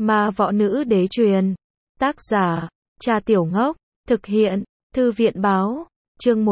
Ma võ nữ đế truyền. Tác giả, Trà Tiểu Ngốc. Thực hiện, Thư viện báo. Chương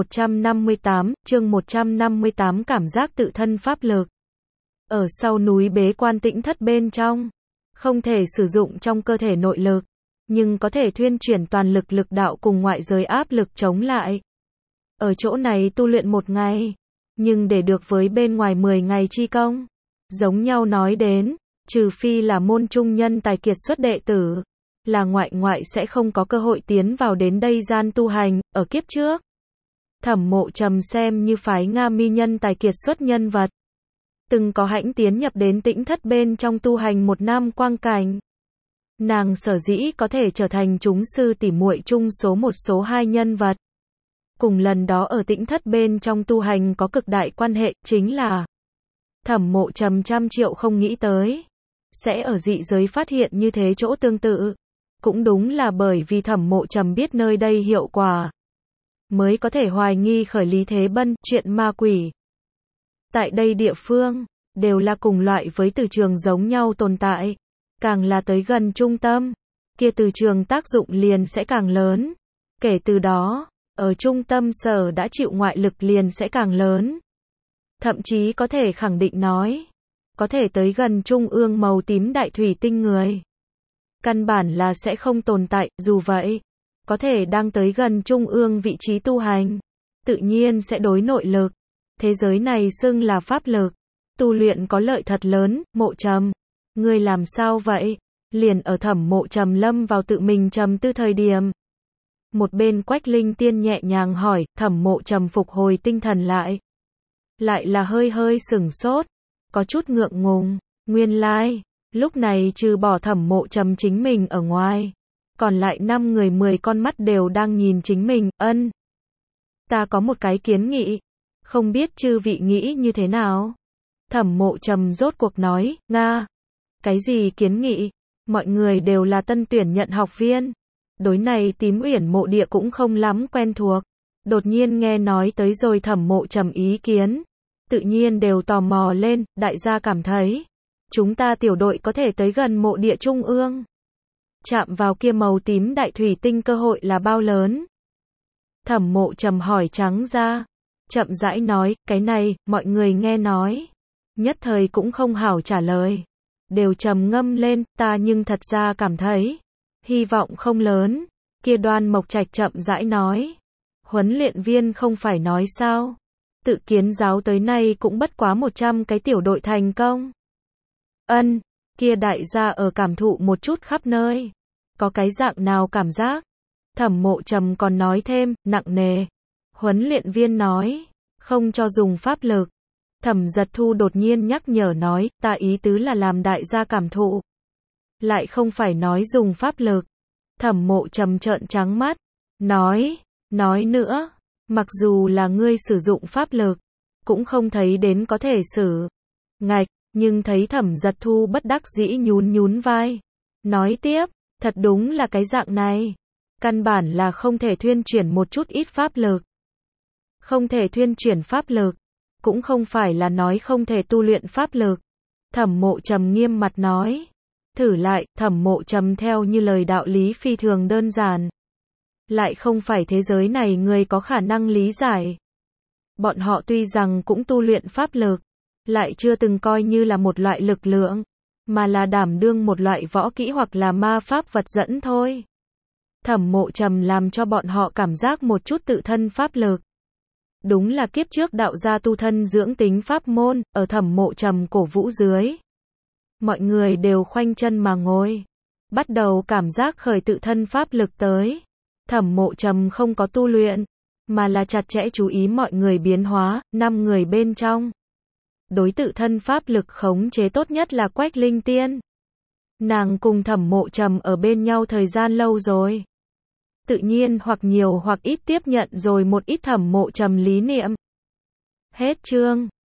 158 cảm giác tự thân pháp lực. Ở sau núi bế quan tĩnh thất bên trong, không thể sử dụng trong cơ thể nội lực, nhưng có thể thuyên chuyển toàn lực lực đạo cùng ngoại giới áp lực chống lại. Ở chỗ này tu luyện 1 ngày, nhưng để được với bên ngoài 10 ngày chi công. Giống nhau nói đến, trừ phi là môn trung nhân tài kiệt xuất đệ tử, là ngoại sẽ không có cơ hội tiến vào đến đây gian tu hành. Ở kiếp trước, Thẩm Mộ Trầm xem như phái Nga mi nhân tài kiệt xuất nhân vật, từng có hãnh tiến nhập đến tĩnh thất bên trong tu hành 1 năm quang cảnh. Nàng sở dĩ có thể trở thành chúng sư tỷ muội chung số 1 số 2 nhân vật, cùng lần đó ở tĩnh thất bên trong tu hành có cực đại quan hệ, chính là Thẩm Mộ Trầm trăm triệu không nghĩ tới sẽ ở dị giới phát hiện như thế chỗ tương tự. Cũng đúng là bởi vì Thẩm Mộ Trầm biết nơi đây hiệu quả, mới có thể hoài nghi khởi Lý Thế Bân chuyện ma quỷ. Tại đây địa phương, đều là cùng loại với từ trường giống nhau tồn tại. Càng là tới gần trung tâm, kia từ trường tác dụng liền sẽ càng lớn. Kể từ đó, ở trung tâm sở đã chịu ngoại lực liền sẽ càng lớn. Thậm chí có thể khẳng định nói, có thể tới gần trung ương màu tím đại thủy tinh người, căn bản là sẽ không tồn tại. Dù vậy, có thể đang tới gần trung ương vị trí tu hành, tự nhiên sẽ đối nội lực thế giới này xưng là pháp lực, tu luyện có lợi thật lớn. Mộ Trầm, ngươi làm sao vậy? Liền ở Thẩm Mộ Trầm lâm vào tự mình trầm tư thời điểm, một bên Quách Linh Tiên nhẹ nhàng hỏi. Thẩm Mộ Trầm phục hồi tinh thần lại là hơi sửng sốt, có chút ngượng ngùng. Nguyên lai, lúc này trừ bỏ Thẩm Mộ Trầm chính mình ở ngoài, còn lại 5 người 10 con mắt đều đang nhìn chính mình. Ân, ta có một cái kiến nghị, không biết chư vị nghĩ như thế nào? Thẩm Mộ Trầm rốt cuộc nói. Nga, cái gì kiến nghị? Mọi người đều là tân tuyển nhận học viên, đối này Tím Uyển mộ địa cũng không lắm quen thuộc. Đột nhiên nghe nói tới rồi Thẩm Mộ Trầm ý kiến, tự nhiên đều tò mò lên. Đại gia cảm thấy, chúng ta tiểu đội có thể tới gần mộ địa trung ương, chạm vào kia màu tím đại thủy tinh cơ hội là bao lớn? Thẩm Mộ Trầm hỏi trắng ra, chậm rãi nói. Cái này, mọi người nghe nói, nhất thời cũng không hảo trả lời, đều trầm ngâm lên. Ta nhưng thật ra cảm thấy, hy vọng không lớn. Kia Đoan Mộc Trạch chậm rãi nói, huấn luyện viên không phải nói sao, tự kiến giáo tới nay cũng bất quá 100 cái tiểu đội thành công. Ân, kia đại gia ở cảm thụ một chút khắp nơi, có cái dạng nào cảm giác? Thẩm Mộ Trầm còn nói thêm, nặng nề. Huấn luyện viên nói, không cho dùng pháp lực. Thẩm Giật Thu đột nhiên nhắc nhở nói, ta ý tứ là làm đại gia cảm thụ, lại không phải nói dùng pháp lực. Thẩm Mộ Trầm trợn trắng mắt, nói nữa, mặc dù là ngươi sử dụng pháp lực, cũng không thấy đến có thể sử. Ngạch, nhưng thấy Thẩm Giật Thu bất đắc dĩ nhún vai, nói tiếp, thật đúng là cái dạng này, căn bản là không thể thuyên chuyển một chút ít pháp lực. Không thể thuyên chuyển pháp lực, cũng không phải là nói không thể tu luyện pháp lực. Thẩm Mộ Trầm nghiêm mặt nói, thử lại. Thẩm Mộ Trầm theo như lời đạo lý phi thường đơn giản, lại không phải thế giới này người có khả năng lý giải. Bọn họ tuy rằng cũng tu luyện pháp lực, lại chưa từng coi như là một loại lực lượng, mà là đảm đương một loại võ kỹ hoặc là ma pháp vật dẫn thôi. Thẩm Mộ Trầm làm cho bọn họ cảm giác một chút tự thân pháp lực. Đúng là kiếp trước đạo gia tu thân dưỡng tính pháp môn. Ở Thẩm Mộ Trầm cổ vũ dưới, mọi người đều khoanh chân mà ngồi, bắt đầu cảm giác khởi tự thân pháp lực tới. Thẩm Mộ Trầm không có tu luyện, mà là chặt chẽ chú ý mọi người biến hóa. 5 người bên trong, đối tự thân pháp lực khống chế tốt nhất là Quách Linh Tiên. Nàng cùng Thẩm Mộ Trầm ở bên nhau thời gian lâu rồi, tự nhiên hoặc nhiều hoặc ít tiếp nhận rồi một ít Thẩm Mộ Trầm lý niệm. Hết chương.